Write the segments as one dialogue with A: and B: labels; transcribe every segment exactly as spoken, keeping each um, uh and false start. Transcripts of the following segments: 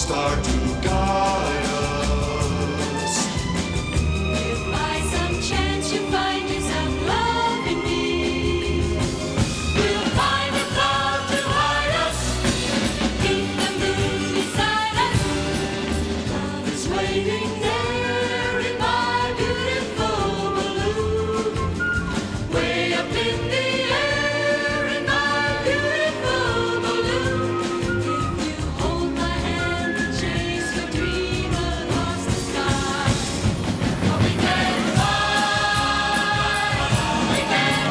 A: star to guide us.
B: If by some chance you find yourself loving me, we'll find a cloud to hide us, keep the moon beside us. Love is waiting there in my beautiful balloon, way up in the air in my beautiful balloon. If you hold my hand and chase your dream across the sky, oh, we can fly, we can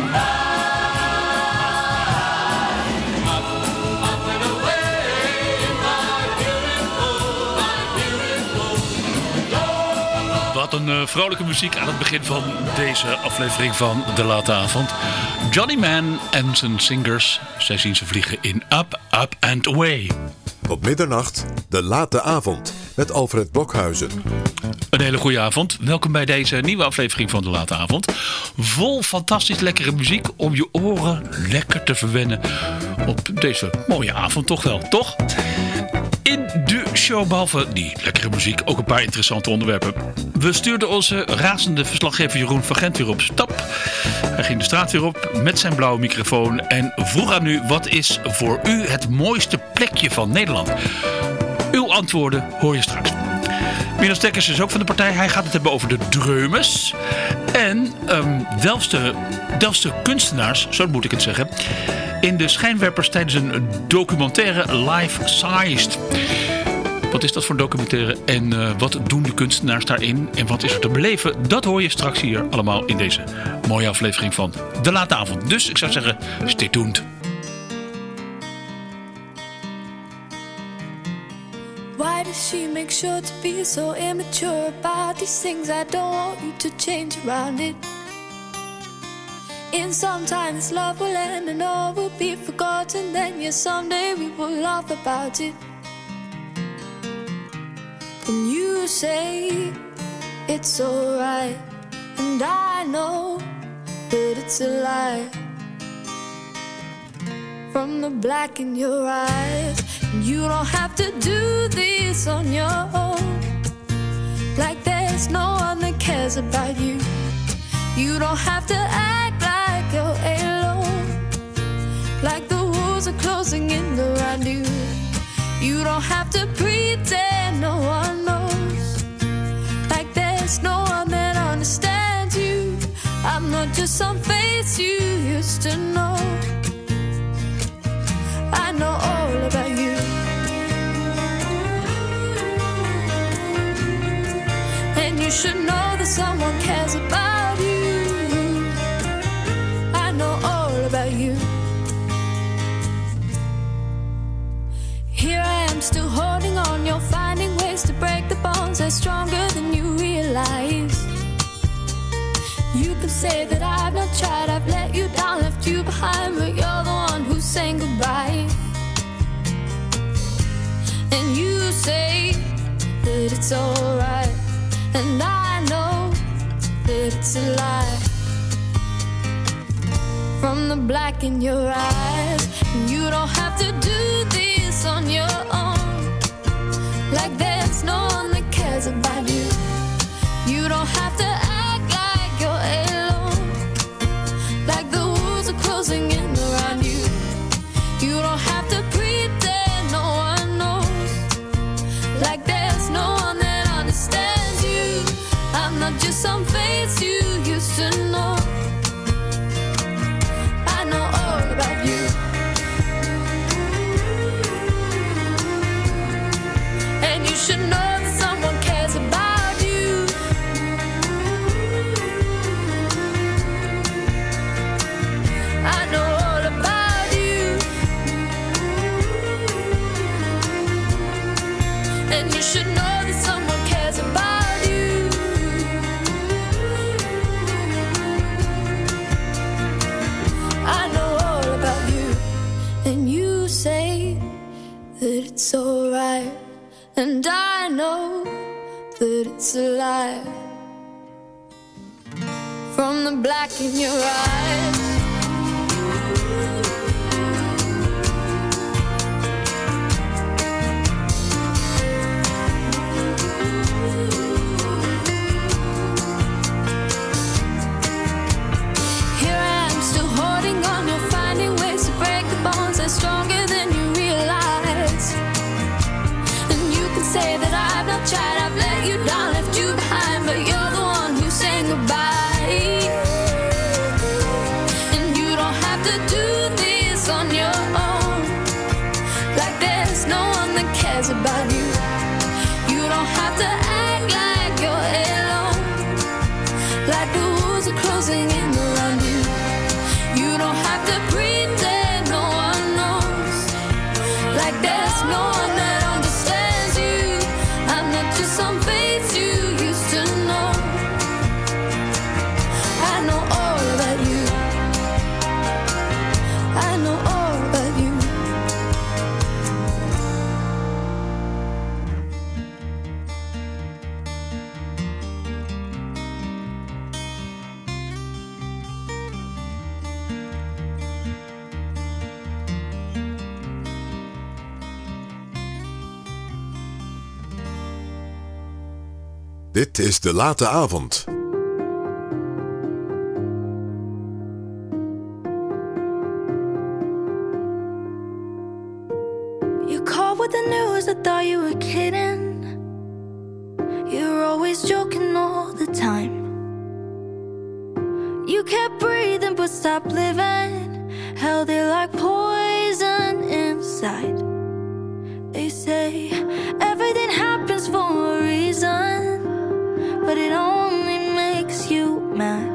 B: fly up, up and away in my beautiful, my beautiful balloon.
C: Wat een uh, vrolijke muziek aan het begin van deze aflevering van De Late Avond. Johnny Man en zijn singers, zij zien ze vliegen in Up, Up and Away.
D: Tot middernacht, De Late Avond, met Alfred Blokhuizen.
C: Een hele goede avond. Welkom bij deze nieuwe aflevering van De Late Avond. Vol fantastisch lekkere muziek om je oren lekker te verwennen op deze mooie avond toch wel, toch? In de show, behalve die lekkere muziek, ook een paar interessante onderwerpen. We stuurden onze razende verslaggever Jeroen van Gent weer op stap. Hij ging de straat weer op met zijn blauwe microfoon en vroeg aan u: wat is voor u het mooiste plekje van Nederland? Uw antwoorden hoor je straks. Minos Dekkers is ook van de partij. Hij gaat het hebben over de Dreumes. En um, Delftse, Delftse kunstenaars, zo moet ik het zeggen, in de schijnwerpers tijdens een documentaire life-sized. Wat is dat voor documentaire en uh, wat doen de kunstenaars daarin en wat is er te beleven? Dat hoor je straks hier allemaal in deze mooie aflevering van De Late Avond. Dus ik zou zeggen, stay tuned.
E: Why does she make sure to be so immature about these things? I don't want you to change around it. In some time this love will end and all will be forgotten. Then yes, someday we will laugh about it. And you say it's alright, and I know that it's a lie. From the black in your eyes, and you don't have to do this on your own. Like there's no one that cares about you. You don't have to act like you're alone. Like the walls are closing in around you. You don't have to pretend no one knows. Like there's no one that understands you. I'm not just some face you used to know. I know all about you. And you should know that someone cares about you. I know all about you. Here I am still holding on. You're finding ways to break the bonds. They're stronger than you realize. You can say that I've not tried. I've let you down, left you behind, but you're the one who's saying goodbye. And you say that it's alright, and I know that it's a lie. From the black in your eyes, and you don't have to do this on your own. Like there's no one that cares about you. You don't have to act like you're alone. Like the walls are closing in around you. You don't have to pretend no one knows. Like there's no one that understands you. I'm not just some face you used to know. I know all about you. And you should know that someone cares about you. I know all about you. And you should know that someone cares about you. I know all about you. And you say that it's alright, and I know that it's a lie. From the black in your eyes, some fates you used to know. I know all about you. I know all about you.
D: Dit is De Late Avond.
E: You called with the news, I thought you were kidding. You're always joking all the time. You kept breathing but stopped living. Held it like poison inside. They say everything happens for a reason, but it only makes you mad.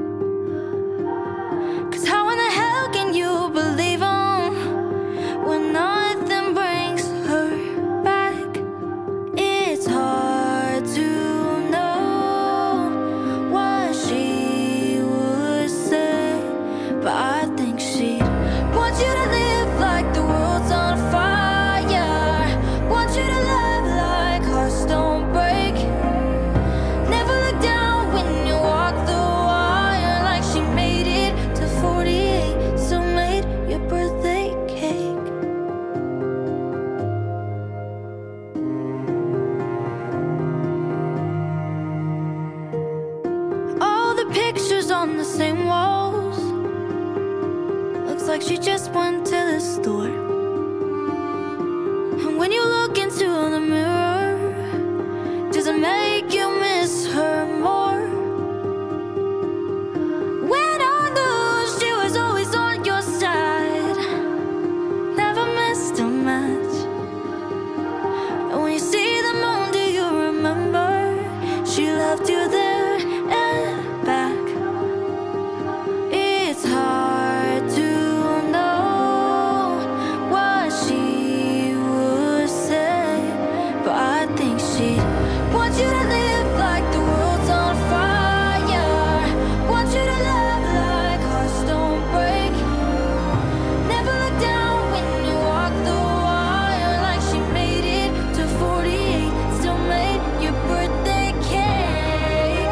E: 'Cause how in the hell can you believe them when nothing brings her back? It's hard to know what she would say, but I think she'd want you to live like the world's on fire. Want you to love like hearts don't break. Never look down when you walk the wire, like she made it to forty-eight, so made your birthday cake. All the pictures on the same walls. Looks like she just went to the store. And when you look into the mirror, does it make you miss her more? When I knew she was always on your side, never missed a match. And when you see the moon, do you remember? She left you there and back. It's hard to know what she would say, but I think she'd want you to live like the world's on fire. Want you to love like hearts don't break. Never look down when you walk the wire, like she made it to forty-eight, still made your birthday cake.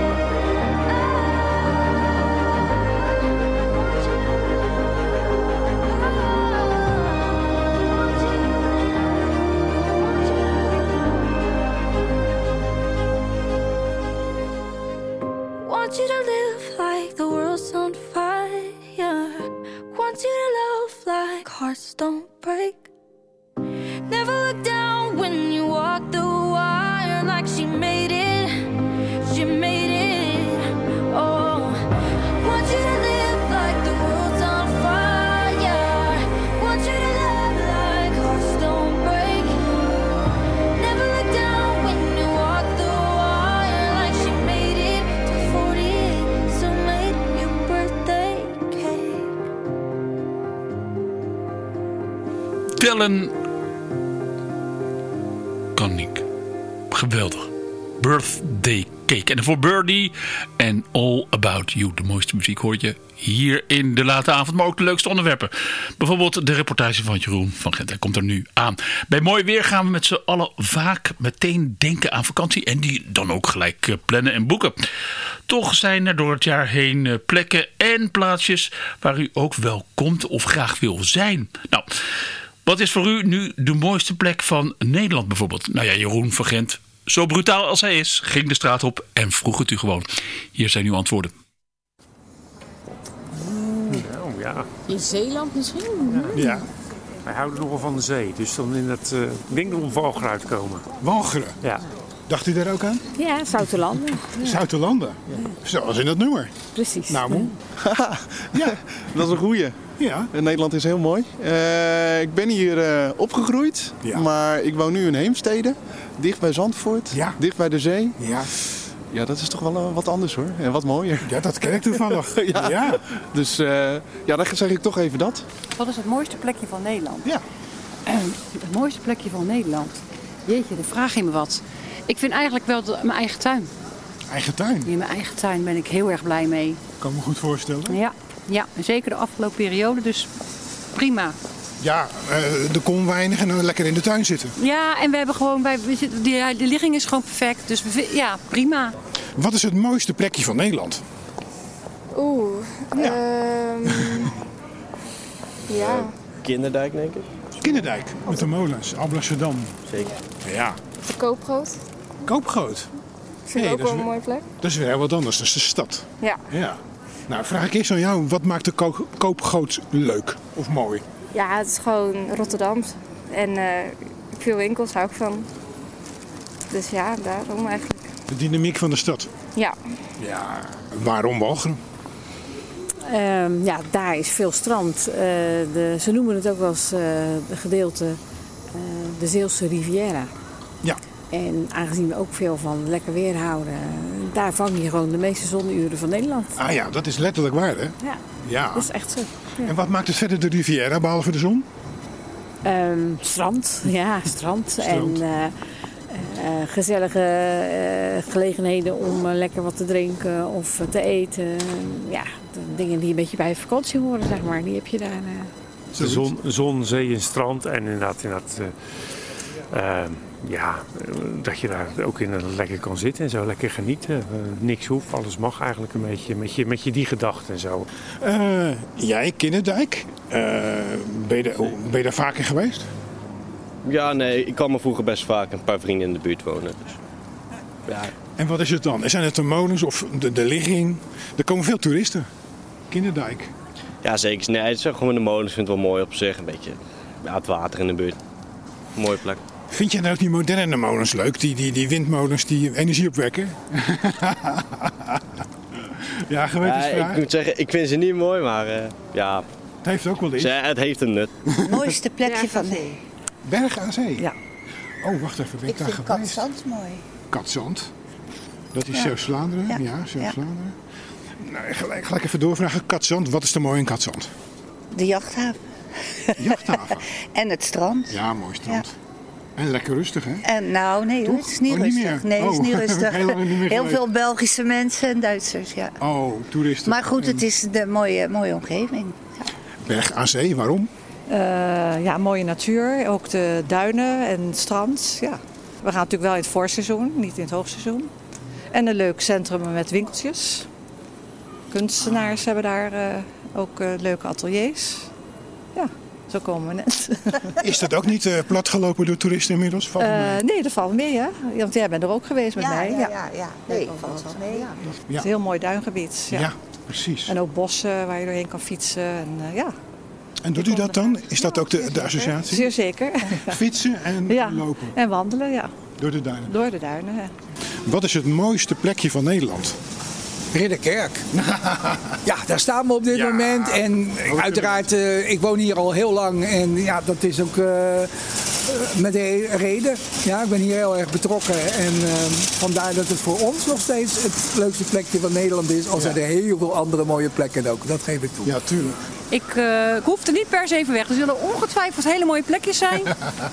E: Want you to live like the world's on fire. Want you to love like hearts don't break. Never look down when you walk the wire, like she made it. She made it. Oh, want you to live like the world's on fire. Want you to love like hearts don't break. Never look down when you walk the wire, like she made it to forty-eight, so made your birthday cake.
C: Dylan Koenig. Geweldig. Birthday Cake. En voor Birdie en All About You. De mooiste muziek hoor je hier in De Late Avond. Maar ook de leukste onderwerpen. Bijvoorbeeld de reportage van Jeroen van Gent. Hij komt er nu aan. Bij mooi weer gaan we met z'n allen vaak meteen denken aan vakantie. En die dan ook gelijk eh, plannen en boeken. Toch zijn er door het jaar heen eh, plekken en plaatsjes waar u ook wel komt of graag wil zijn. Nou, wat is voor u nu de mooiste plek van Nederland bijvoorbeeld? Nou ja, Jeroen van Gent, zo brutaal als hij is, ging de straat op en vroeg het u gewoon. Hier zijn uw antwoorden.
F: Nou ja,
G: In Zeeland misschien?
F: ja. Wij houden nogal van de zee, dus dan in het uh, Winkel Walcheren komen.
H: Walcheren.
F: Ja.
H: Dacht u daar ook aan?
G: Ja, Zoutelanden.
H: Zoutelanden. Zoals in dat nummer.
G: Precies.
H: Nou, moe.
I: Ja, dat is een goeie.
H: Ja.
I: Nederland is heel mooi. Uh, ik ben hier uh, opgegroeid,
H: Ja.
I: maar ik woon nu in Heemstede. Dicht bij Zandvoort,
H: Ja.
I: dicht bij de zee.
H: Ja.
I: Ja, dat is toch wel uh, wat anders hoor. En wat mooier.
H: Ja, dat ken ik toevallig.
I: Ja.
H: Ja.
I: Dus uh, ja, dan zeg ik toch even dat.
J: Wat is het mooiste plekje van Nederland?
H: Ja.
J: Het mooiste plekje van Nederland? Jeetje, dan vraag je me wat. Ik vind eigenlijk wel de- mijn eigen tuin.
H: Eigen tuin,
J: In mijn eigen tuin ben ik heel erg blij mee.
H: kan me goed voorstellen.
J: Ja, ja, en zeker de afgelopen periode, dus prima.
H: Ja, uh, er kon weinig en dan lekker in de tuin zitten.
J: Ja, en we hebben gewoon, bij, we zitten- die, de ligging is gewoon perfect, dus we, vi- ja, prima.
H: Wat is het mooiste plekje van Nederland?
E: Oeh. ehm, ja.
K: Kinderdijk, denk ik.
H: Kinderdijk, met de molens, Alblasserdam.
K: Zeker.
H: Ja,
E: De Koopgroot.
H: Koopgroot.
E: Vind ik
H: Hey,
E: ook
H: dat
E: wel
H: is
E: een mooie plek.
H: Dat is weer heel wat anders, dat is de stad.
E: Ja.
H: Ja. Nou, vraag ik eerst aan jou, wat maakt de ko- Koopgroot leuk of mooi?
E: Ja, het is gewoon Rotterdam. En eh, veel winkels hou ik van. Dus ja, daarom eigenlijk.
H: De dynamiek van de stad.
E: Ja.
H: Ja, waarom Walcheren?
G: Ehm, ja, daar is veel strand. Eh, de, ze noemen het ook wel eens eh de gedeelte eh, de Zeelse Riviera.
H: Ja.
G: En aangezien we ook veel van lekker weer houden, daar vang je gewoon de meeste zonneuren van Nederland.
H: Ah ja, dat is letterlijk waar, hè?
G: Ja,
H: Ja.
G: dat is echt zo. Ja.
H: En wat maakt het verder de Riviera, behalve de zon?
G: Ehm, strand, ja, strand.
H: Strand.
G: En eh, eh, gezellige eh, gelegenheden om eh, lekker wat te drinken of te eten. Ja, de dingen die een beetje bij vakantie horen, zeg maar, die heb je daar. eh.
F: De zon, zon, zee en strand. En inderdaad, inderdaad eh, eh, ja, eh, dat je daar ook in lekker kan zitten en zo lekker genieten. Eh, niks hoeft, alles mag eigenlijk een beetje met je, met je die gedachten en zo.
H: Eh, jij, Kinderdijk, eh, ben, je daar, ben je daar vaker geweest?
K: Ja, nee, ik kwam er vroeger best vaak een paar vrienden in de buurt wonen. Dus. Ja,
H: En wat is het dan? Zijn het de molens of de, de ligging? Er komen veel toeristen. Kinderdijk.
K: ja, zeker. Nee, het zijn gewoon de molens. Vind het wel mooi op zich. Een beetje ja, het water in de buurt. Mooie plek.
H: Vind jij nou ook die moderne molens leuk? Die, die, die windmolens die energie opwekken? ja,
K: Ja,
H: gewetensvraag.
K: ik moet zeggen, ik vind ze niet mooi, maar eh, ja,
H: Het heeft ook wel iets.
K: ze, het heeft een nut.
L: Het mooiste plekje van de...
H: Berg aan zee?
L: Ja.
H: Oh, wacht even. Ben ik,
L: Ik
H: daar
L: vind
H: geweest?
L: Katzand mooi.
H: Katzand. Dat is
L: Ja.
H: Zeeuws-Vlaanderen? Ja,
L: Ja.
H: Zeeuws-Vlaanderen. Nou, gelijk, gelijk even doorvragen. Katzand, wat is er mooi in Katzand?
L: De jachthaven.
H: Jachthaven.
L: En het strand.
H: Ja, mooi strand. En lekker rustig, hè?
L: En nou, nee hoor,
H: Toch?
L: het is niet
H: Oh, niet
L: rustig.
H: meer?
L: Nee, het is
H: Oh,
L: niet
H: heb ik
L: rustig.
H: heel lang niet meer
L: Heel
H: geweest.
L: veel Belgische mensen en Duitsers, ja.
H: Oh, toeristen.
L: Maar goed, het is de mooie, mooie omgeving.
H: Berg aan zee, waarom?
M: Uh, ja, mooie natuur, ook de duinen en het strand. Ja. We gaan natuurlijk wel in het voorseizoen, niet in het hoogseizoen. En een leuk centrum met winkeltjes. Kunstenaars hebben daar uh, ook uh, leuke ateliers. Ja, zo komen we net.
H: Is dat ook niet uh, platgelopen door toeristen inmiddels? Valt
M: Uh,
H: mee?
M: nee, dat valt mee, hè? Want jij bent er ook geweest met
L: Ja,
M: mij.
L: ja, ja, ja. Nee, valt wel mee.
M: Ja.
H: Ja.
M: Het is een heel mooi duingebied. Ja.
H: Ja, precies.
M: En ook bossen waar je doorheen kan fietsen. En, uh, ja.
H: En doet u dat dan? Is dat ook de, de associatie?
M: Zeer zeker.
H: Fietsen en
M: Ja.
H: lopen
M: En wandelen, ja.
H: door de duinen.
M: Door de duinen. Ja.
H: Wat is het mooiste plekje van Nederland?
N: Ridderkerk. Ja, daar staan we op dit
H: Ja.
N: moment. En uiteraard, uh, ik woon hier al heel lang. En ja, dat is ook uh, met de reden. Ja, ik ben hier heel erg betrokken. En uh, vandaar dat het voor ons nog steeds het leukste plekje van Nederland is. Al zijn er heel veel andere mooie plekken ook. Dat geef ik toe.
H: Ja, tuurlijk.
J: Ik, uh, ik hoef er niet per se even weg. Er zullen ongetwijfeld hele mooie plekjes zijn.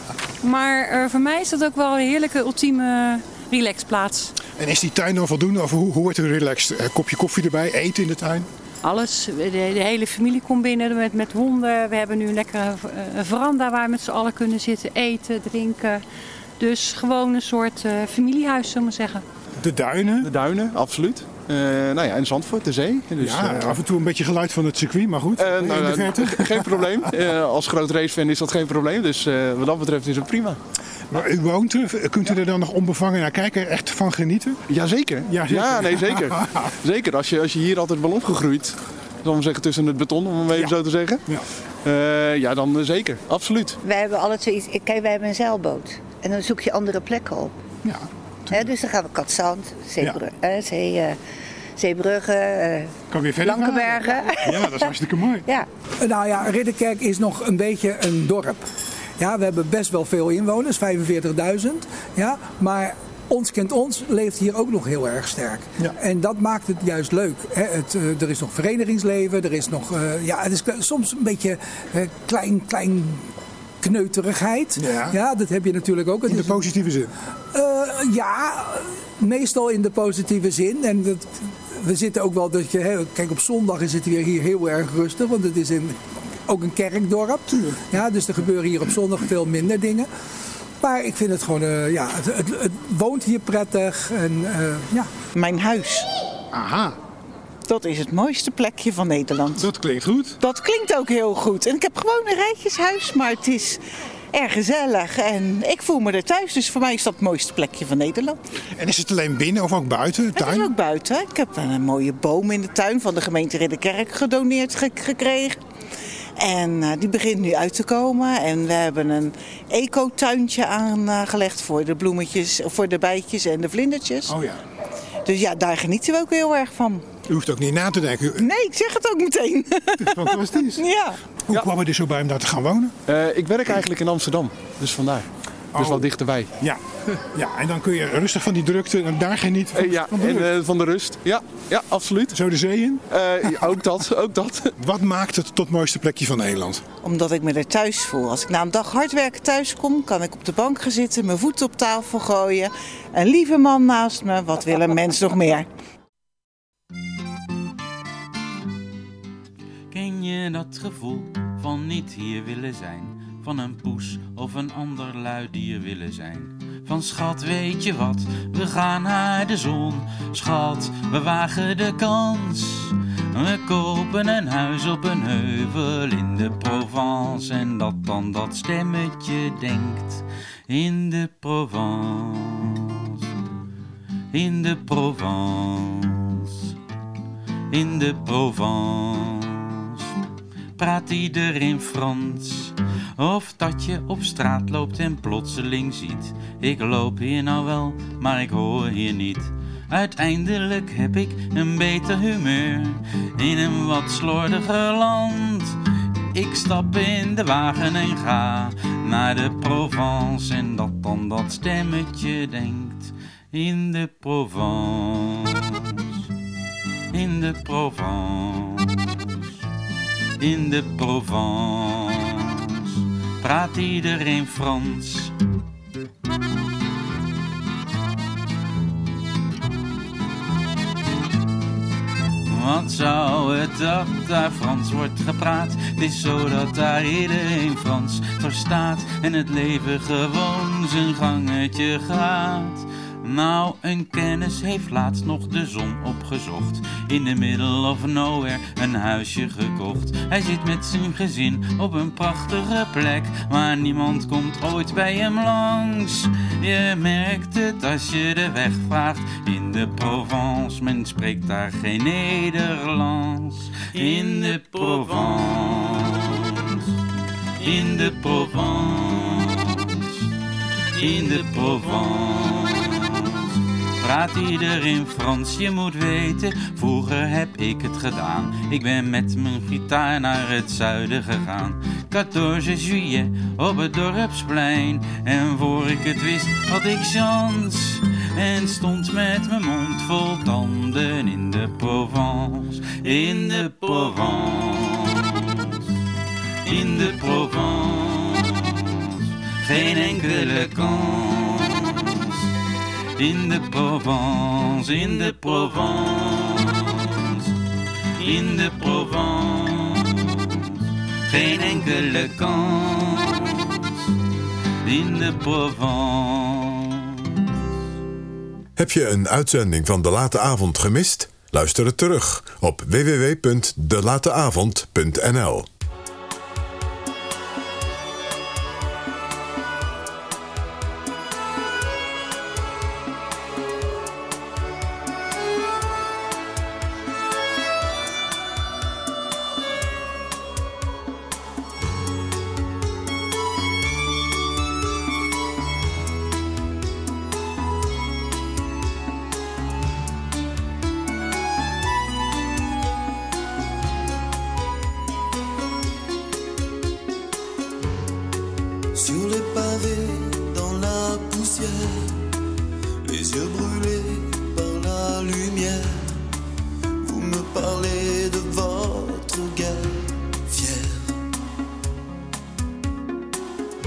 J: Maar uh, voor mij is dat ook wel een heerlijke, ultieme relaxplaats.
H: En is die tuin dan voldoende? Of hoe, hoe wordt er relaxed? Een kopje koffie erbij, eten in de tuin?
J: Alles. De, de hele familie komt binnen met, met honden. We hebben nu een lekkere uh, veranda waar we met z'n allen kunnen zitten, eten, drinken. Dus gewoon een soort uh, familiehuis, zullen we maar zeggen.
H: De duinen?
I: De duinen, absoluut. Uh, nou ja, en Zandvoort, de zee. Dus,
H: ja,
I: uh,
H: af en toe een beetje geluid van het circuit, maar goed.
I: Uh,
H: in
I: nou,
H: de verte.
I: Geen probleem. Uh, als groot racefan is dat geen probleem. Dus uh, wat dat betreft is het prima.
H: Maar u woont er, kunt u er dan nog onbevangen naar kijken, echt van genieten?
I: Jazeker.
H: Ja, zeker.
I: Ja, nee, zeker. Zeker. Als je, als je hier altijd bent opgegroeid, zal ik zeggen tussen het beton, om het even
H: Ja.
I: zo te zeggen.
H: Ja,
I: uh, ja dan uh, zeker. Absoluut.
L: Wij hebben alle twee iets. Kijk, wij hebben een zeilboot. En dan zoek je andere plekken op.
H: Ja.
L: Hè, dus dan gaan we Katzand, Zeebrugge, ja. uh, Zee, uh, Zeebrugge, uh,
H: kan weer verder
L: Blankenbergen.
H: Ja, dat is hartstikke mooi.
L: Ja.
N: Nou ja, Ridderkerk is nog een beetje een dorp. Ja, we hebben best wel veel inwoners, vijfenveertigduizend. Ja, maar ons kent ons leeft hier ook nog heel erg sterk.
H: Ja.
N: En dat maakt het juist leuk. Hè. Het, uh, er is nog verenigingsleven, er is nog, uh, ja, het is soms een beetje uh, klein, klein kneuterigheid.
H: Ja.
N: Ja, dat heb je natuurlijk ook. Het
H: In de
N: is-
H: positieve zin.
N: Eh, ja, meestal in de positieve zin. En dat, we zitten ook wel, dat je, hè, kijk, op zondag is het weer hier heel erg rustig, want het is een, ook een kerkdorp. Ja, dus er gebeuren hier op zondag veel minder dingen. Maar ik vind het gewoon, eh, ja, het, het, het woont hier prettig. En, eh, ja.
O: Mijn huis.
H: Aha.
O: Dat is het mooiste plekje van Nederland.
H: Dat klinkt goed.
O: Dat klinkt ook heel goed. En ik heb gewoon een rijtjeshuis, maar het is erg gezellig. En ik voel me er thuis, dus voor mij is dat het mooiste plekje van Nederland.
H: En is het alleen binnen of ook buiten? Tuin?
O: Het is ook buiten. Ik heb een mooie boom in de tuin van de gemeente Ridderkerk gedoneerd ge- gekregen. En uh, die begint nu uit te komen. En we hebben een ecotuintje aangelegd voor de bloemetjes, voor de bijtjes en de vlindertjes.
H: Oh ja.
O: Dus ja, daar genieten we ook heel erg van.
H: U hoeft ook niet na te denken. U-
O: Nee, ik zeg het ook meteen.
H: Het is fantastisch.
O: Ja.
H: Hoe kwam het er zo bij om daar te gaan wonen?
I: Uh, ik werk eigenlijk in Amsterdam, dus vandaar. Dus
H: Oh.
I: wel dichterbij.
H: Ja. Ja, en dan kun je rustig van die drukte en daar genieten van,
I: Uh, ja,
H: van de
I: en
H: rust.
I: uh, van de rust. Ja, ja, absoluut.
H: Zo de zee in?
I: Uh, ja, ook dat, ook dat.
H: Wat maakt het tot het mooiste plekje van Nederland?
O: Omdat ik me er thuis voel. Als ik na een dag hard werken thuis kom, kan ik op de bank gaan zitten, mijn voeten op tafel gooien. Een lieve man naast me. Wat wil een mens nog meer?
P: Ken je dat gevoel van niet hier willen zijn? Van een poes of een ander lui dier willen zijn? Van schat, weet je wat, we gaan naar de zon. Schat, we wagen de kans. We kopen een huis op een heuvel in de Provence. En dat dan dat stemmetje denkt in de Provence. In de Provence. In de Provence. Praat iedereen Frans? Of dat je op straat loopt en plotseling ziet: ik loop hier nou wel, maar ik hoor hier niet. Uiteindelijk heb ik een beter humeur in een wat slordiger land. Ik stap in de wagen en ga naar de Provence. En dat dan dat stemmetje denkt in de Provence. In de Provence. In de Provence praat iedereen Frans. Wat zou het dat daar Frans wordt gepraat? Het is zo dat daar iedereen Frans verstaat en het leven gewoon zijn gangetje gaat. Nou, een kennis heeft laatst nog de zon opgezocht. In the middle of nowhere een huisje gekocht. Hij zit met zijn gezin op een prachtige plek, maar niemand komt ooit bij hem langs. Je merkt het als je de weg vraagt in de Provence. Men spreekt daar geen Nederlands. In de Provence. In de Provence. In de Provence praat iedereen Frans. Je moet weten, vroeger heb ik het gedaan. Ik ben met mijn gitaar naar het zuiden gegaan. veertien juillet op het dorpsplein. En voor ik het wist had ik chance. En stond met mijn mond vol tanden in de Provence. In de Provence. In de Provence. Geen enkele kans. In de Provence, in de Provence, in de Provence, geen enkele kans. In de Provence.
D: Heb je een uitzending van De Late Avond gemist? Luister het terug op w w w punt de late avond punt n l.
A: Sur les pavés, dans la poussière, les yeux brûlés par la lumière, vous me parlez de votre guerre fière.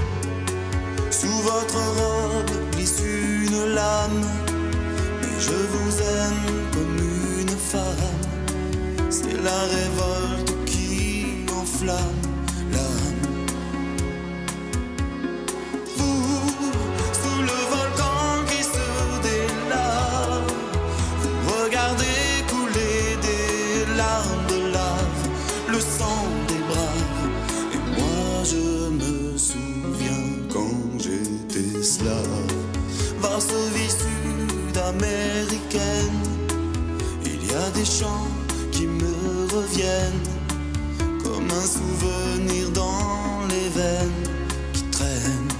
A: homme, mais je vous aime comme une femme. C'est la révolte qui enflamme l'âme. Vous, sous le volcan qui se délave, vous regardez couler des larmes de lave, le sang des braves. Et moi je me souviens quand j'étais slave, Varsovie sud-américaine. Il y a des chants qui me reviennent comme un souvenir dans les veines qui traînent.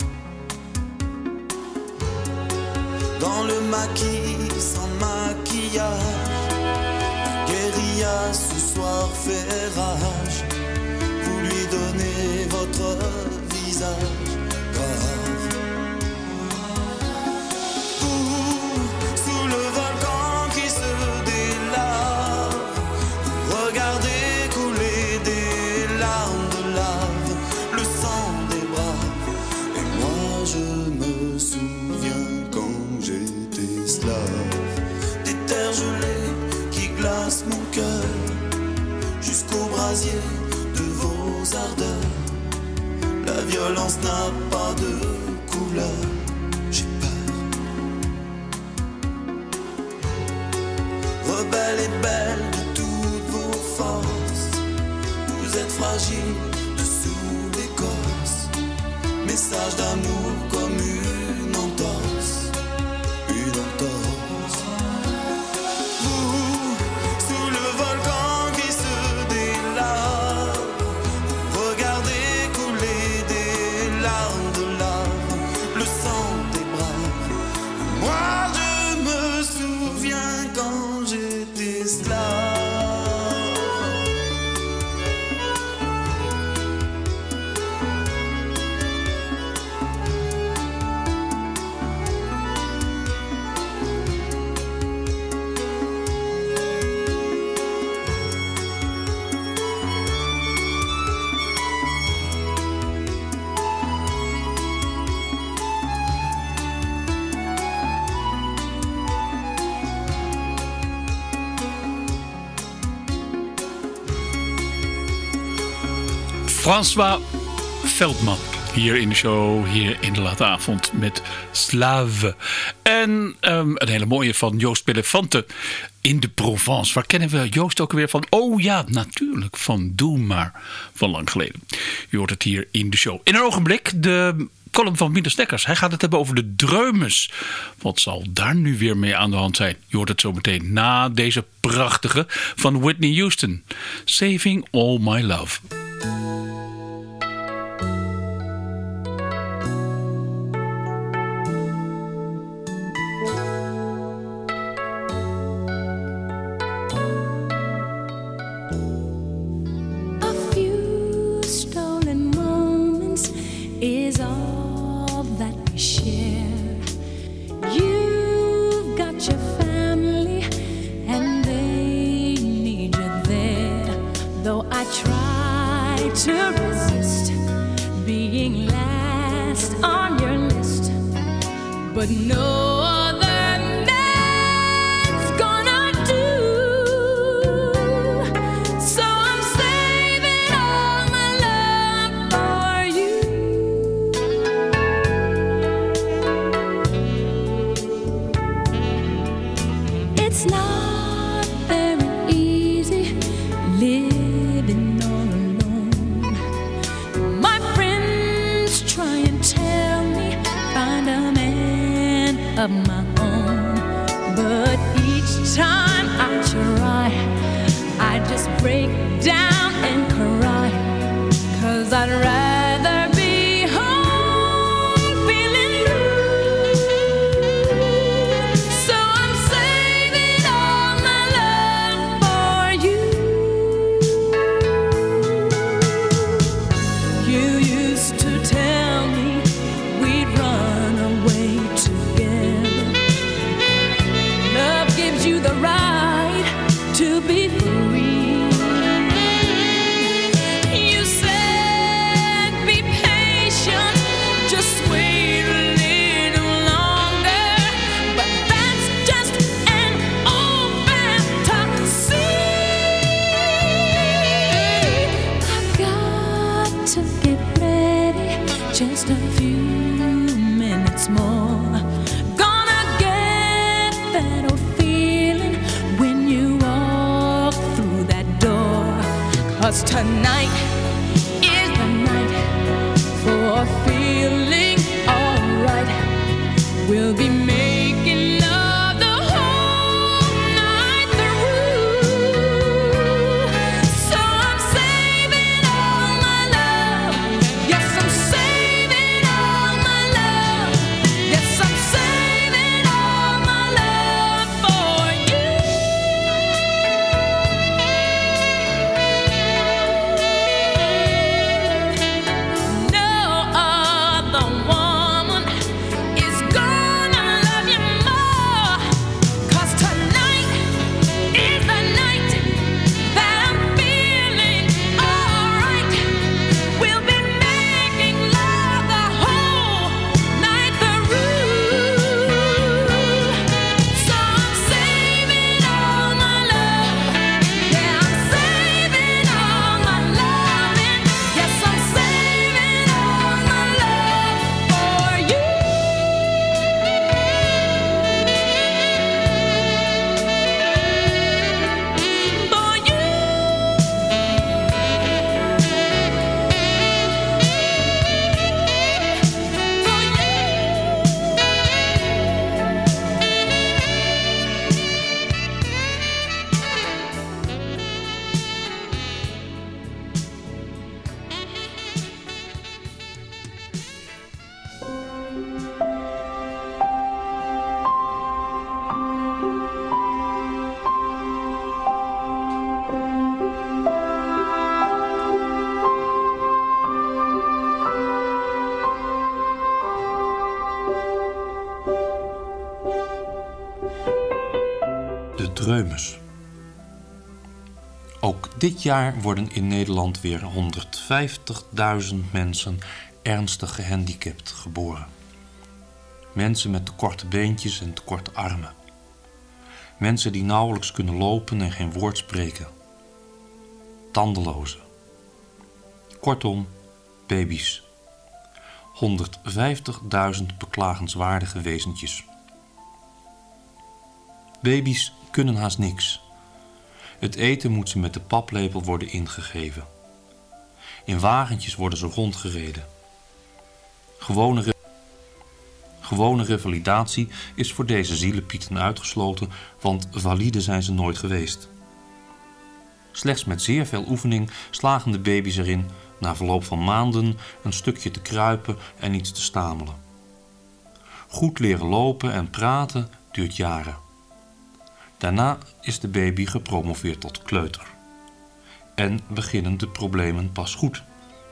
A: Dans le maquis sans maquillage, la guérilla ce soir fait rage. Vous lui donnez votre visage grave. Vous, sous le volcan qui se délave, vous regardez couler des larmes de lave, le sang des braves. Et moi je me souviens quand j'étais slave, des terres gelées qui glacent mon cœur jusqu'au brasier de vos ardeurs. La violence n'a pas de couleur, j'ai peur. Rebelle et belle de toutes vos forces, vous êtes fragile dessous l'écorce. Message d'amour comme une entorse, une entorse. Vous, sous le volcan qui se délave, vous regardez couler des larmes de lave, le sang des braves. Moi je me souviens quand j'étais slave.
C: François Veldman. Hier in de show, hier in de late avond met Slave. En um, een hele mooie van Joost Pelefante in de Provence. Waar kennen we Joost ook weer van? Oh ja, natuurlijk, van Doe Maar, van lang geleden. Je hoort het hier in de show. In een ogenblik de column van Pieter Stekkers. Hij gaat het hebben over de dreumes. Wat zal daar nu weer mee aan de hand zijn? Je hoort het zo meteen na deze prachtige van Whitney Houston. Saving All My Love.
B: Is all that we share. You've got your family and they need you there. Though I try to resist being last on your list, but no other man's gonna do. So I'm saving all my love for you. It's not very easy living all alone. My friends try and tell me find a man of my own, but each time I try, I just break down and cry, 'cause I'd rather be home feeling blue. So I'm saving all my love for you. You used to tell me we'd run away together. Love gives you the right to be free. 'cause tonight is the night for feeling alright. We'll be making love the whole night through. So I'm saving all my love. Yes, I'm saving all my love. Yes, I'm saving all my love for you. No other woman is gonna love you more, 'cause tonight is the night that I'm feeling alright. We'll be making love the whole night through. So I'm saving all my love. Yeah, I'm saving all my loving. Yes, I'm saving all my love for you. For you.
Q: De Dreumes. Ook dit jaar worden in Nederland weer honderdvijftigduizend mensen ernstig gehandicapt geboren. Mensen met te korte beentjes en te korte armen. Mensen die nauwelijks kunnen lopen en geen woord spreken. Tandelozen. Kortom, baby's. honderdvijftigduizend beklagenswaardige wezentjes. Baby's kunnen haast niks. Het eten moet ze met de paplepel worden ingegeven. In wagentjes worden ze rondgereden. Gewone, re- gewone revalidatie is voor deze zielepieten uitgesloten, want valide zijn ze nooit geweest. Slechts met zeer veel oefening slagen de baby's erin na verloop van maanden een stukje te kruipen en iets te stamelen. Goed leren lopen en praten duurt jaren. Daarna is de baby gepromoveerd tot kleuter. En beginnen de problemen pas goed.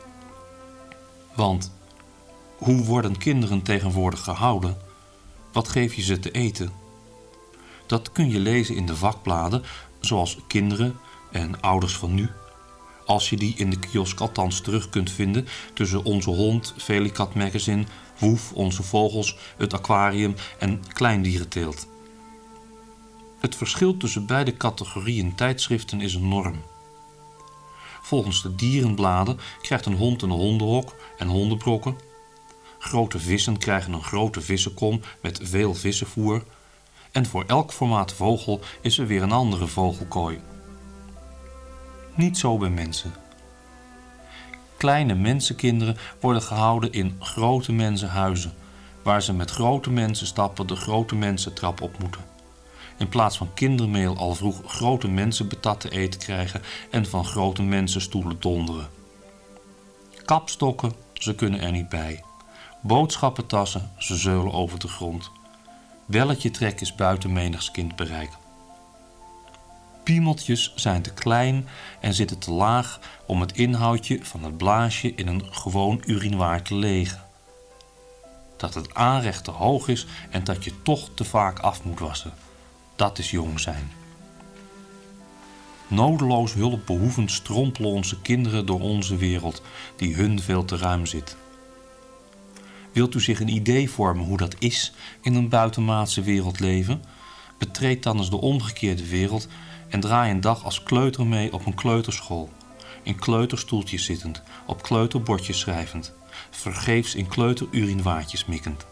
Q: Want hoe worden kinderen tegenwoordig gehouden? Wat geef je ze te eten? Dat kun je lezen in de vakbladen, zoals Kinderen en Ouders van Nu. Als je die in de kiosk althans terug kunt vinden tussen Onze Hond, Velikat Magazine, Woef, Onze Vogels, Het Aquarium en Kleindierenteelt. Het verschil tussen beide categorieën tijdschriften is enorm. Volgens de dierenbladen krijgt een hond een hondenhok en hondenbrokken. Grote vissen krijgen een grote vissenkom met veel vissenvoer. En voor elk formaat vogel is er weer een andere vogelkooi. Niet zo bij mensen. Kleine mensenkinderen worden gehouden in grote mensenhuizen, waar ze met grote mensenstappen de grote mensentrap op moeten. In plaats van kindermeel al vroeg grote mensenbetat te eten krijgen en van grote mensenstoelen donderen. Kapstokken, ze kunnen er niet bij. Boodschappentassen, ze zeulen over de grond. Belletje trek is buiten menigs kind bereik. Piemeltjes zijn te klein en zitten te laag om het inhoudje van het blaasje in een gewoon urinoir te legen. Dat het aanrecht te hoog is en dat je toch te vaak af moet wassen. Dat is jong zijn. Nodeloos hulpbehoevend strompelen onze kinderen door onze wereld, die hun veel te ruim zit. Wilt u zich een idee vormen hoe dat is in een buitenmaatse wereld leven? Betreed dan eens de omgekeerde wereld en draai een dag als kleuter mee op een kleuterschool. In kleuterstoeltjes zittend, op kleuterbordjes schrijvend, vergeefs in kleuterurinoirtjes mikkend.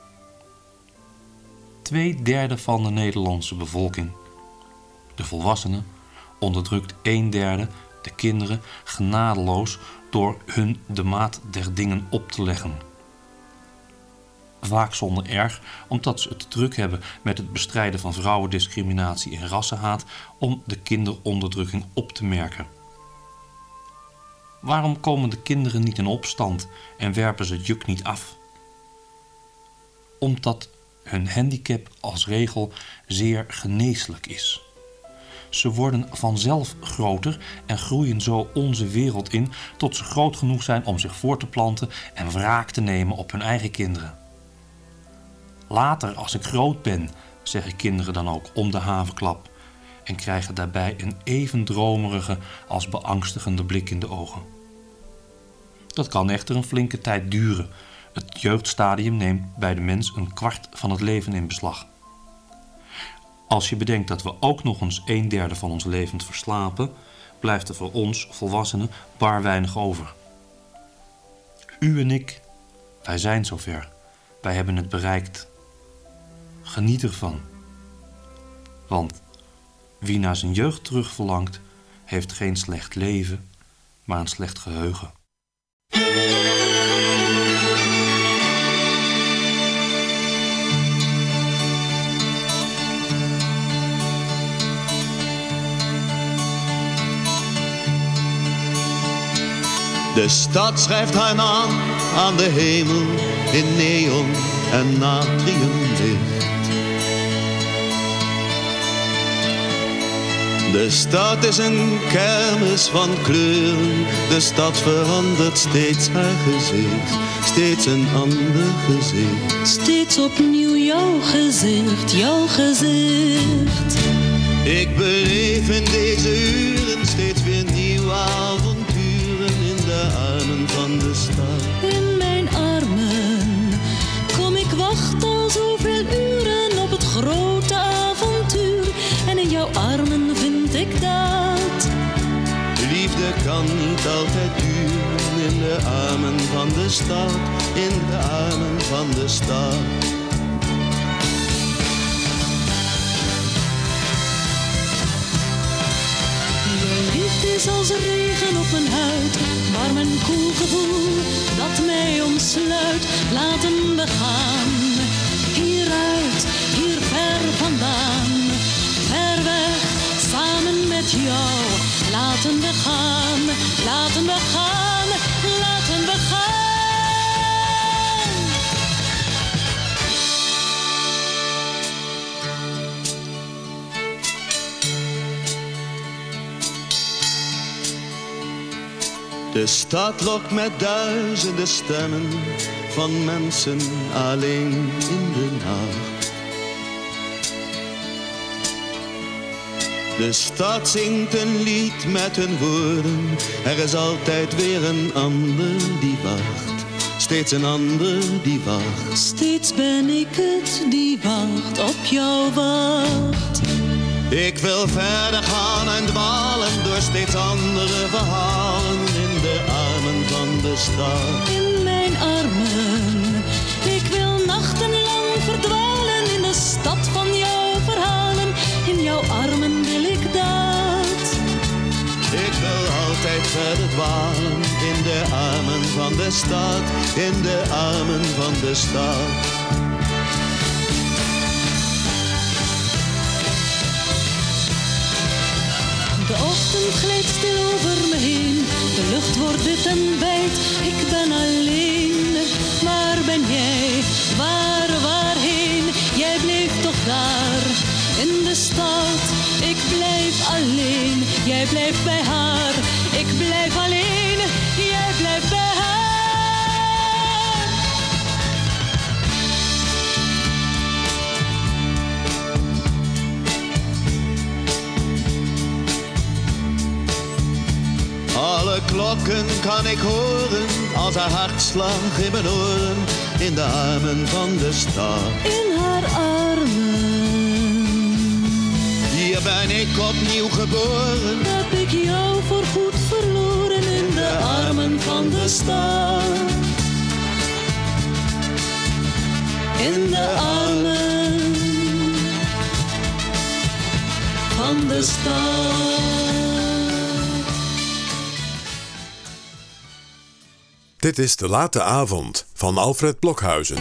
Q: Twee derde van de Nederlandse bevolking, de volwassenen, onderdrukt een derde, de kinderen genadeloos door hun de maat der dingen op te leggen. Vaak zonder erg, omdat ze het druk hebben met het bestrijden van vrouwendiscriminatie en rassenhaat om de kinderonderdrukking op te merken. Waarom komen de kinderen niet in opstand en werpen ze het juk niet af? Omdat hun handicap als regel zeer geneeslijk is. Ze worden vanzelf groter en groeien zo onze wereld in tot ze groot genoeg zijn om zich voort te planten en wraak te nemen op hun eigen kinderen. Later, als ik groot ben, zeggen kinderen dan ook om de havenklap en krijgen daarbij een even dromerige als beangstigende blik in de ogen. Dat kan echter een flinke tijd duren. Het jeugdstadium neemt bij de mens een kwart van het leven in beslag. Als je bedenkt dat we ook nog eens een derde van ons leven verslapen, blijft er voor ons, volwassenen, bar weinig over. U en ik, wij zijn zover. Wij hebben het bereikt. Geniet ervan. Want wie naar zijn jeugd terug verlangt, heeft geen slecht leven, maar een slecht geheugen.
A: De stad schrijft haar naam aan de hemel in neon en natriumlicht. De stad is een kermis van kleuren. De stad verandert steeds haar gezicht. Steeds een ander gezicht.
B: Steeds opnieuw jouw gezicht, jouw gezicht.
A: Ik beleef in deze uren steeds weer nieuwe avonturen in de armen van de stad.
B: In mijn armen kom ik wachten al zoveel uren op het grote avontuur. En in jouw armen vind ik dat.
A: Liefde kan niet altijd duren in de armen van de stad. In de armen van de stad.
B: Is als regen op mijn huid, warm en koel gevoel dat mij omsluit. Laten we gaan, hieruit, hier ver vandaan. Ver weg, samen met jou. Laten we gaan, laten we gaan, laten we gaan.
A: De stad lokt met duizenden stemmen van mensen alleen in de nacht. De stad zingt een lied met hun woorden. Er is altijd weer een ander die wacht. Steeds een ander die wacht.
B: Steeds ben ik het die wacht, op jou wacht.
A: Ik wil verder gaan en dwalen door steeds andere verhalen in de armen van de stad.
B: In mijn armen, ik wil nachtenlang verdwalen in de stad van jouw verhalen. In jouw armen wil ik dat.
A: Ik wil altijd verder dwalen in de armen van de stad, in de armen van de stad.
B: De ochtend glijdt stil over me heen. De lucht wordt wit en wijd. Ik ben alleen. Waar ben jij? Waar, waarheen? Jij bleef toch daar in de stad. Ik blijf alleen. Jij blijft bij haar. Ik blijf alleen. Jij blijft bij haar.
A: Alle klokken kan ik horen als haar hartslag in mijn oren. In de armen van de stad.
B: In haar armen.
A: Hier ben ik opnieuw geboren.
B: Heb ik jou voorgoed verloren in, in de, de armen van de stad. In de armen van de stad.
D: Dit is De Late Avond van Alfred Blokhuizen.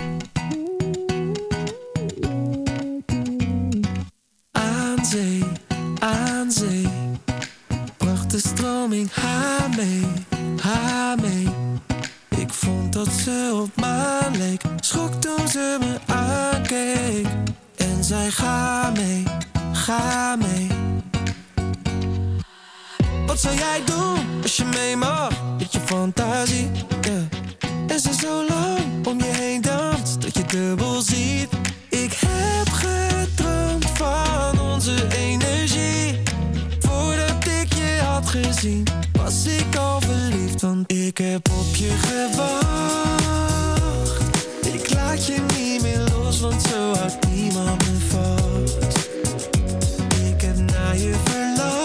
A: Aan zee, aan zee, bracht de stroming haar mee, haar mee. Ik vond dat ze op maan leek, schrok toen ze me aankeek. En zei ga mee, ga mee. Wat zou jij doen als je mee mag met je fantasie? Yeah. En ze zo lang om je heen danst dat je dubbel ziet. Ik heb gedroomd van onze energie. Voordat ik je had gezien was ik al verliefd. Want ik heb op je gewacht. Ik laat je niet meer los, want zo houdt niemand me vast. Ik heb naar je verlangd.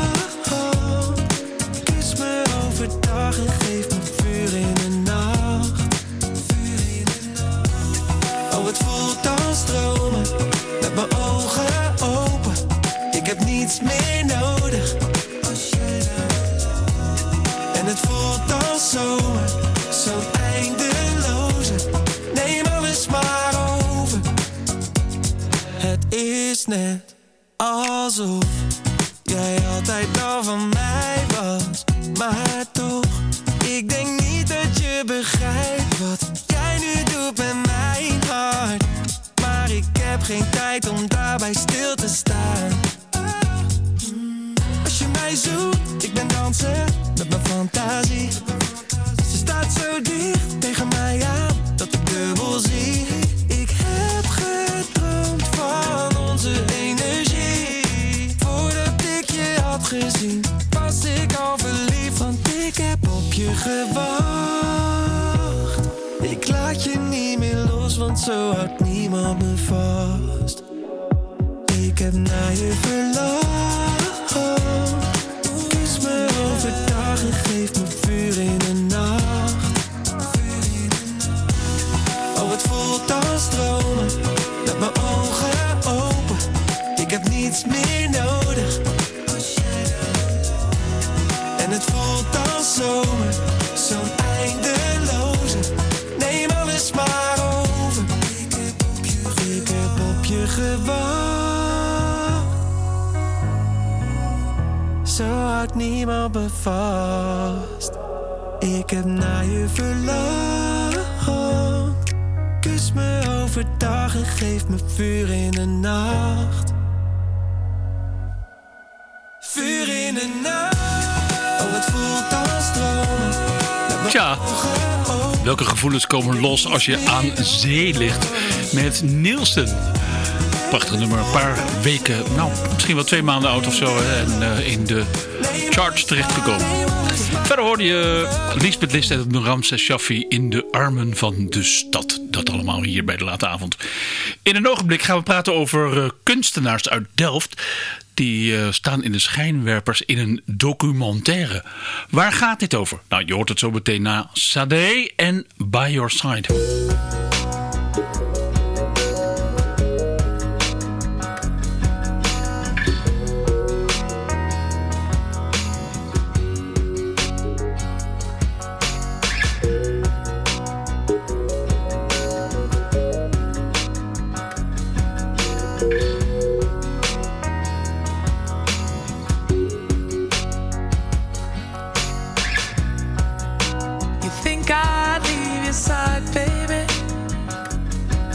A: Kus me overdag en geef me vuur in de nacht. Vuur in de nacht. Oh, het voelt als stromen, met mijn ogen open. Ik heb niets meer nodig. En het voelt als zomer, zo'n eindeloze. Neem alles maar over. Het is net alsof jij altijd al van mij was. Maar toch, ik denk niet dat je begrijpt wat jij nu doet met mijn hart. Maar ik heb geen tijd om daarbij stil te staan. Als je mij zoekt, ik ben dansen met mijn fantasie. Ze staat zo dicht tegen mij aan, dat ik dubbel zie. Ik heb gedroomd van onze energie. Voordat ik je had gezien, was ik al verliefd. Want ik heb op je gewacht. Ik laat je niet meer los, want zo houdt niemand me vast. Ik heb naar je verlangd. Kus me overdag en geef me vuur in de nacht. Oh, het voelt als stromen, met mijn ogen open. Ik heb niets meer nodig. En het voelt als zomer, zo'n eindeloze. Neem alles maar over. Ik heb op je, ik heb op je gewacht. Zo houdt niemand me vast. Ik heb naar je verlangd. Kus me overdag en geef me vuur in de nacht. Vuur in de nacht. Oh, het voelt als stromen.
C: Tja, welke gevoelens komen los als je aan zee ligt met Nielsen? Prachtig nummer, een paar weken, nou misschien wel twee maanden oud of zo, en uh, in de charts terechtgekomen. Verder hoorde je Liesbeth List en Ramses Shaffi in de armen van de stad. Dat allemaal hier bij De Late Avond. In een ogenblik gaan we praten over uh, kunstenaars uit Delft. Die uh, staan in de schijnwerpers in een documentaire. Waar gaat dit over? Nou, je hoort het zo meteen na Sade en By Your Side.
A: Side, baby.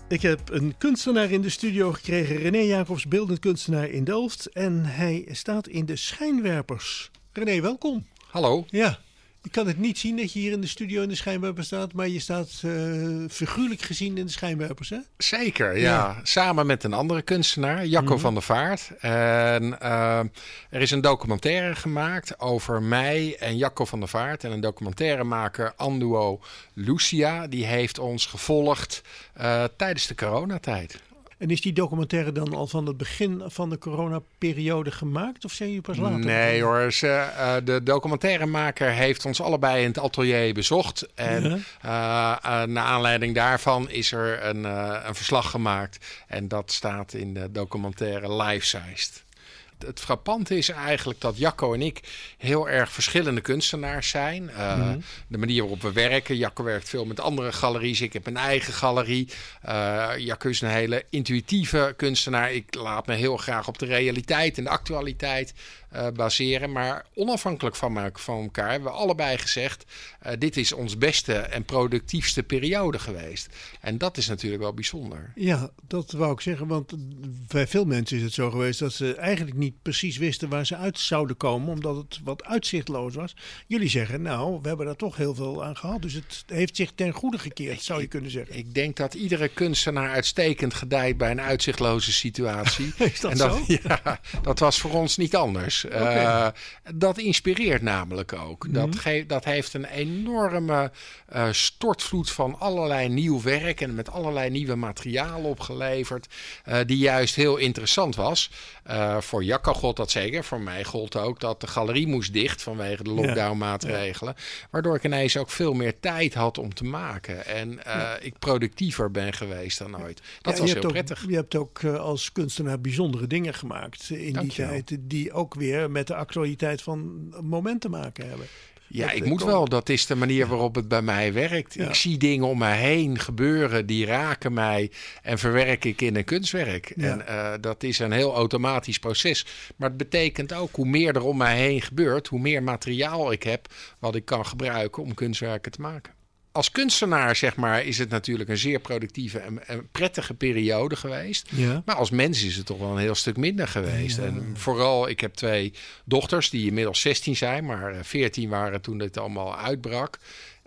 R: Ik heb een kunstenaar in de studio gekregen, René Jacobs, beeldend kunstenaar in Delft. En hij staat in de Schijnwerpers. René, welkom.
S: Hallo.
R: Ja, ik kan het niet zien dat je hier in de studio in de Schijnwerpers staat, maar je staat uh, figuurlijk gezien in de Schijnwerpers, hè?
S: Zeker, ja.
R: Ja.
S: Samen met een andere kunstenaar, Jacco
R: Mhm.
S: van der Vaart. En uh, er is een documentaire gemaakt over mij en Jacco van der Vaart. En een documentairemaker, Anduo Lucia, die heeft ons gevolgd uh, tijdens de coronatijd.
R: En is die documentaire dan al van het begin van de coronaperiode gemaakt? Of zijn jullie pas later?
S: Nee hoor, ze, uh, de documentairemaker heeft ons allebei in het atelier bezocht. En
R: Ja.
S: uh, uh, naar aanleiding daarvan is er een, uh, een verslag gemaakt. En dat staat in de documentaire Life-Sized. Het frappante is eigenlijk dat Jacco en ik heel erg verschillende kunstenaars zijn. Uh,
R: Mhm.
S: De manier waarop we werken. Jacco werkt veel met andere galeries. Ik heb een eigen galerie. Uh, Jacco is een hele intuïtieve kunstenaar. Ik laat me heel graag op de realiteit en de actualiteit uh, baseren. Maar onafhankelijk van, me, van elkaar hebben we allebei gezegd... Uh, dit is ons beste en productiefste periode geweest. En dat is natuurlijk wel bijzonder.
R: Ja, dat wou ik zeggen, want bij veel mensen is het zo geweest dat ze eigenlijk niet precies wisten waar ze uit zouden komen, omdat het wat uitzichtloos was. Jullie zeggen, nou, we hebben daar toch heel veel aan gehad, dus het heeft zich ten goede gekeerd, zou je kunnen zeggen.
S: Ik denk dat iedere kunstenaar uitstekend gedijt bij een uitzichtloze situatie.
R: Is dat
S: en dat,
R: zo?
S: Ja, dat was voor ons niet anders.
R: Okay.
S: Uh, dat inspireert namelijk ook.
R: Mhm.
S: Dat, ge- dat heeft een enorme uh, stortvloed van allerlei nieuw werk en met allerlei nieuwe materialen opgeleverd, uh, die juist heel interessant was. Uh, voor Jacco gold dat zeker. Voor mij gold ook dat de galerie moest dicht vanwege de lockdown-maatregelen. Ja. Waardoor ik ineens ook veel meer tijd had om te maken. En uh, ja. ik productiever ben geweest dan ooit. Dat
R: Ja,
S: was
R: je
S: heel
R: hebt
S: prettig.
R: Ook, je hebt ook uh, als kunstenaar bijzondere dingen gemaakt in
S: Dank
R: die
S: je wel.
R: tijd, die ook weer met de actualiteit van het moment te maken hebben.
S: Ja,
R: Dat,
S: ik
R: uh,
S: moet
R: kom-
S: wel. Dat is de manier waarop het bij mij werkt.
R: Ja.
S: Ik zie dingen om mij heen gebeuren, die raken mij en verwerk ik in een kunstwerk.
R: Ja.
S: En uh, dat is een heel automatisch proces. Maar het betekent ook, hoe meer er om mij heen gebeurt, hoe meer materiaal ik heb wat ik kan gebruiken om kunstwerken te maken. Als kunstenaar, zeg maar, is het natuurlijk een zeer productieve en, en prettige periode geweest.
R: Ja.
S: Maar als mens is het toch wel een heel stuk minder geweest.
R: Ja.
S: En vooral, ik heb twee dochters die inmiddels zestien zijn, maar veertien waren toen dit allemaal uitbrak.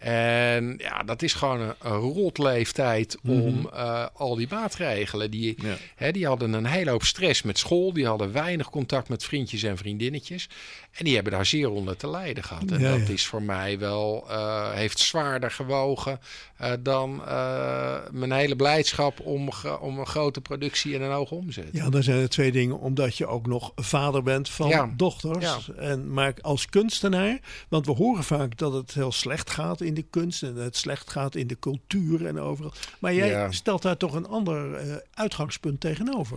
S: En ja, dat is gewoon een, een rotleeftijd om
R: Mhm.
S: uh, al die maatregelen. Die,
R: Ja.
S: hè, die hadden een hele hoop stress met school. Die hadden weinig contact met vriendjes en vriendinnetjes. En die hebben daar zeer onder te lijden gehad. En
R: Ja,
S: dat
R: ja.
S: is voor mij wel, uh, heeft zwaarder gewogen uh, dan uh, mijn hele blijdschap om, ge- om een grote productie en een hoge omzet.
R: Ja, dan zijn er twee dingen, omdat je ook nog vader bent van
S: Ja.
R: dochters.
S: Ja.
R: En, maar als kunstenaar, want we horen vaak dat het heel slecht gaat in de kunst en het slecht gaat in de cultuur en overal. Maar jij
S: Ja.
R: stelt daar toch een ander uh, uitgangspunt tegenover.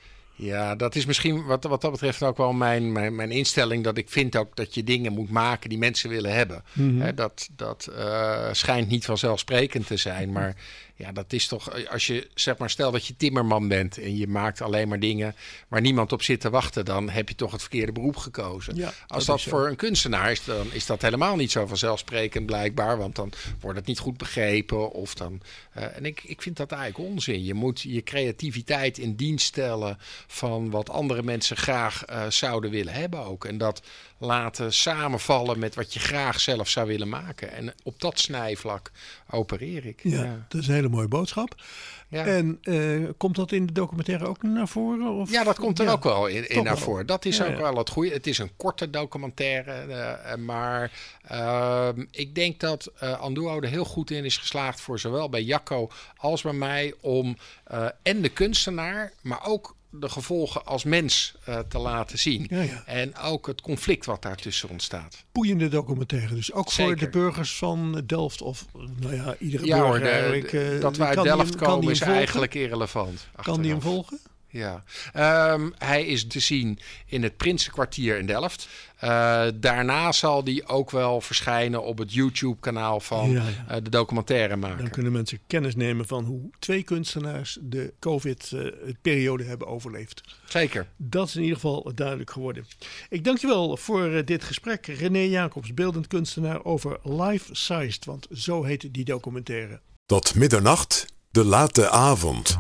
S: Ja, dat is misschien wat, wat dat betreft ook wel mijn, mijn, mijn instelling. Dat ik vind ook dat je dingen moet maken die mensen willen hebben.
R: Mhm.
S: Hè, dat dat uh, schijnt niet vanzelfsprekend te zijn. Maar ja, dat is toch, als je, zeg maar, stel dat je timmerman bent en je maakt alleen maar dingen waar niemand op zit te wachten, dan heb je toch het verkeerde beroep gekozen.
R: Ja,
S: Als
R: dat
S: dat
R: is zo.
S: voor een kunstenaar is, dan is dat helemaal niet zo vanzelfsprekend blijkbaar. Want dan wordt het niet goed begrepen. Of dan, uh, en ik, ik vind dat eigenlijk onzin. Je moet je creativiteit in dienst stellen van wat andere mensen graag uh, zouden willen hebben ook. En dat laten samenvallen met wat je graag zelf zou willen maken. En op dat snijvlak opereer ik.
R: Ja,
S: Ja.
R: dat is een hele mooie boodschap.
S: Ja.
R: En uh, komt dat in de documentaire ook naar voren? Of?
S: Ja, dat komt er
R: Ja,
S: ook wel in, in
R: toch
S: naar
R: wel.
S: voren. Dat is
R: Ja,
S: ook
R: ja.
S: wel het goede. Het is een korte documentaire. Uh, maar uh, ik denk dat uh, Anduo er heel goed in is geslaagd voor zowel bij Jacco als bij mij om uh, en de kunstenaar, maar ook de gevolgen als mens uh, te laten zien.
R: Ja, ja.
S: En ook het conflict wat daartussen ontstaat.
R: Boeiende documentaire. Dus ook voor
S: Zeker.
R: de burgers van Delft of nou ja, iedere
S: Ja hoor,
R: burger
S: de-
R: eigenlijk.
S: de-
R: uh,
S: dat wij uit
R: kan die
S: Delft
R: hem- kan
S: komen
R: die
S: is
R: hem volgen?
S: eigenlijk irrelevant.
R: Kan die hem
S: achteraf.
R: volgen?
S: Ja, um, hij is te zien in het Prinsenkwartier in Delft. Uh, daarna zal die ook wel verschijnen op het YouTube-kanaal van
R: Ja,
S: uh, de documentairemaker.
R: Dan kunnen mensen kennis nemen van hoe twee kunstenaars de COVID-periode hebben overleefd.
S: Zeker.
R: Dat is in ieder geval duidelijk geworden. Ik dank je wel voor uh, dit gesprek. René Jacobs, beeldend kunstenaar over Life-Sized, want zo heet die documentaire.
D: Tot middernacht, De late avond.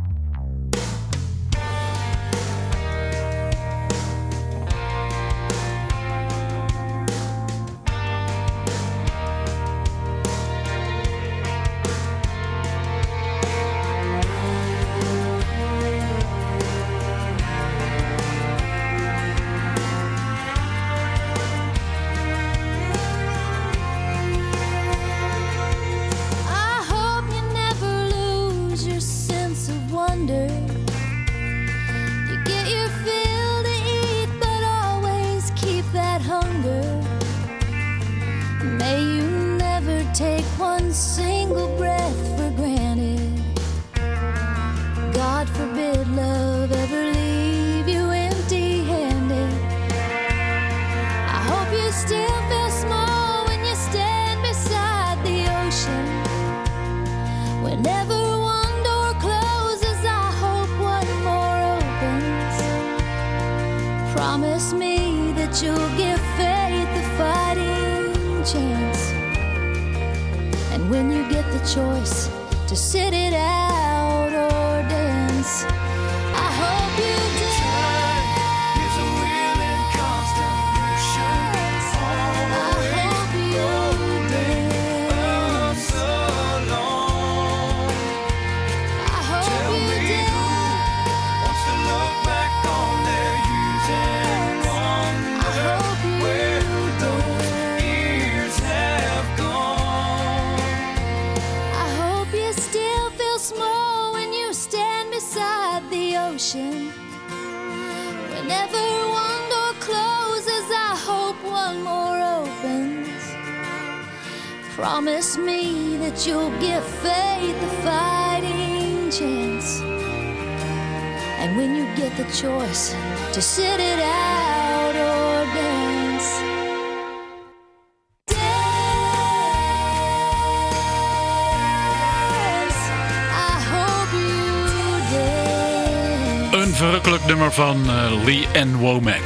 E: I hope you never lose your sense of wonder. You get your fill to eat, but always keep that hunger. May you never take one single breath for granted. God forbid love ever leave you empty-handed. I hope you still feel small when you stand beside the ocean. Whenever one door closes, I hope one more opens. Promise me that you'll give faith the fighting chance. And when you get the choice to sit it out or dance, I hope you dance. Is a wheel in constant motion. I hope you dance. So long. I hope you dance. Wants to look back on their years and wonder where those years have gone. I hope you still feel small when you stand beside the ocean. Whenever one door closes, I hope one more opens. Promise me that you'll give faith a fighting chance. And when you get the choice to sit it out or dance, I hope you dance.
C: Een verrukkelijk nummer van uh, Lee Ann Womack.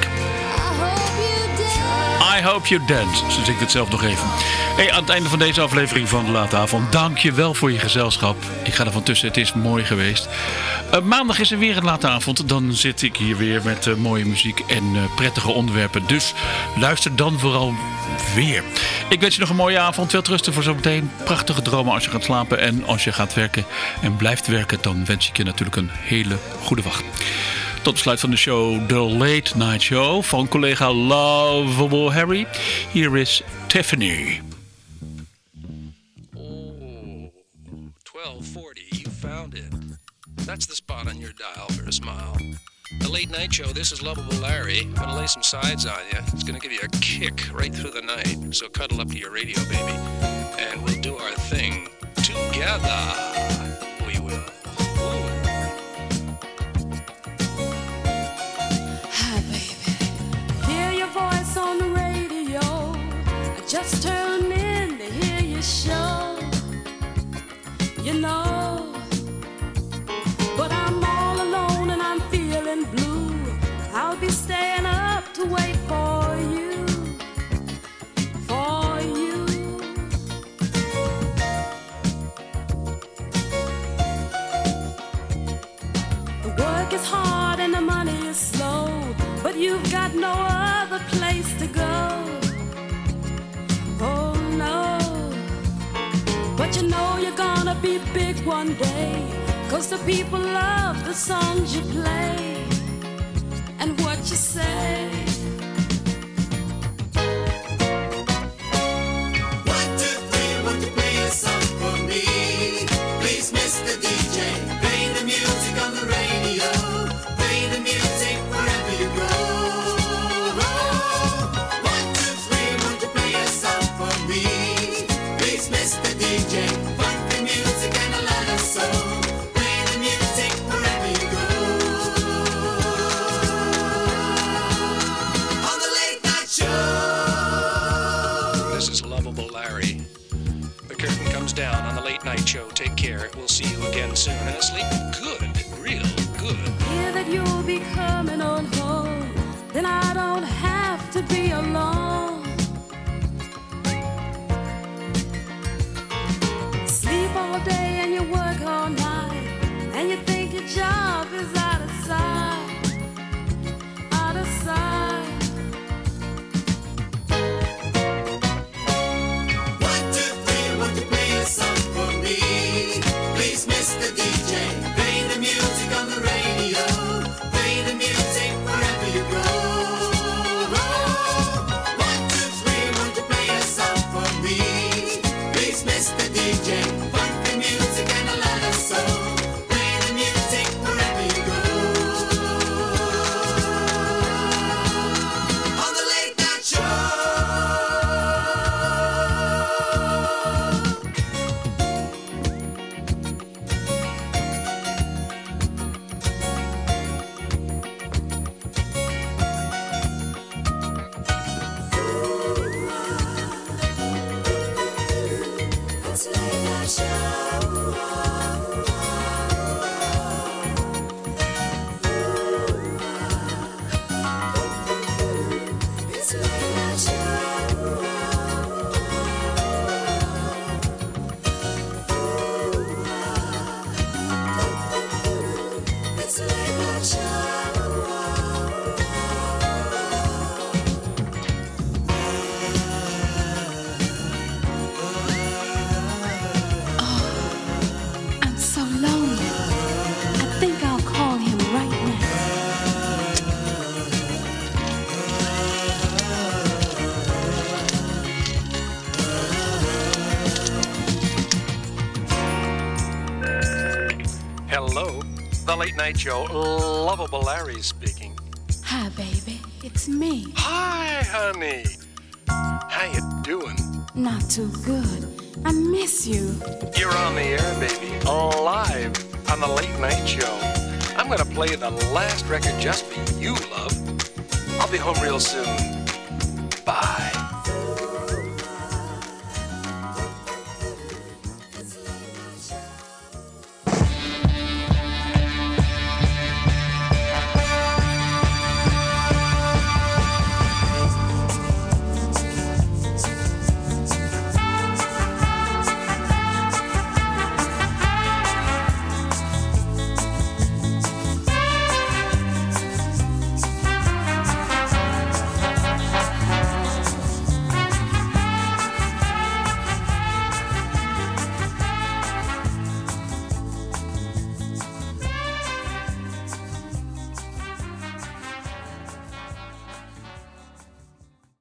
C: I hope you dance. Zo zeg ik het zelf nog even. Hey, aan het einde van deze aflevering van De Late Avond. Dank je wel voor je gezelschap. Ik ga er van tussen. Het is mooi geweest. Uh, maandag is er weer een Late Avond. Dan zit ik hier weer met uh, mooie muziek en uh, prettige onderwerpen. Dus luister dan vooral weer. Ik wens je nog een mooie avond. Veel rusten voor zometeen. Prachtige dromen als je gaat slapen. En als je gaat werken en blijft werken, dan wens ik je natuurlijk een hele goede wacht. Tot besluit van de show The Late Night Show van collega Lovable Harry. Hier is Tiffany.
T: twelve forty, you found it. That's the spot on your dial for a smile. The Late Night Show, this is Lovable Larry. I'm gonna lay some sides on you. It's gonna give you a kick right through the night. So cuddle up to your radio, baby. And we'll do our thing together. We will.
B: Hear your voice on the radio. I just turned in to hear your show. You know, but I'm all alone and I'm feeling blue. I'll be staying up to wait for you, for you. The work is hard and the money is slow, but you've got no other place to go. Oh no, but you know you're gonna be big one day, 'cause the people love the songs you play and what you say.
A: One, two, three, won't you play a song for me? Please, Mister D J, play the music on the radio. Play the music wherever you go. One, two, three, won't you play a song for me? Please, Mister D J, funky music and a lot of soul. Play the music wherever you go. On the Late Night Show.
T: This is Lovable Larry. The curtain comes down on the Late Night Show. Take care. We'll see you again soon. And sleep good, real good.
B: Hear that you'll be coming on home, then I don't have to be alone. Sleep all day and you work all night.
A: J, funky music and a lot of soul. Play the music wherever you go. On the late night show. It's late night show. It's late night show. It's late night show.
B: I'm so lonely. I think I'll call him right now.
T: Hello, the late night show. Lovable Larry speaking.
B: Hi, baby. It's me.
T: Hi, honey. How you doing?
B: Not too good. I miss you.
T: You're on the air, baby. Live on the late night show. I'm gonna play the last record just for you, love. I'll be home real soon.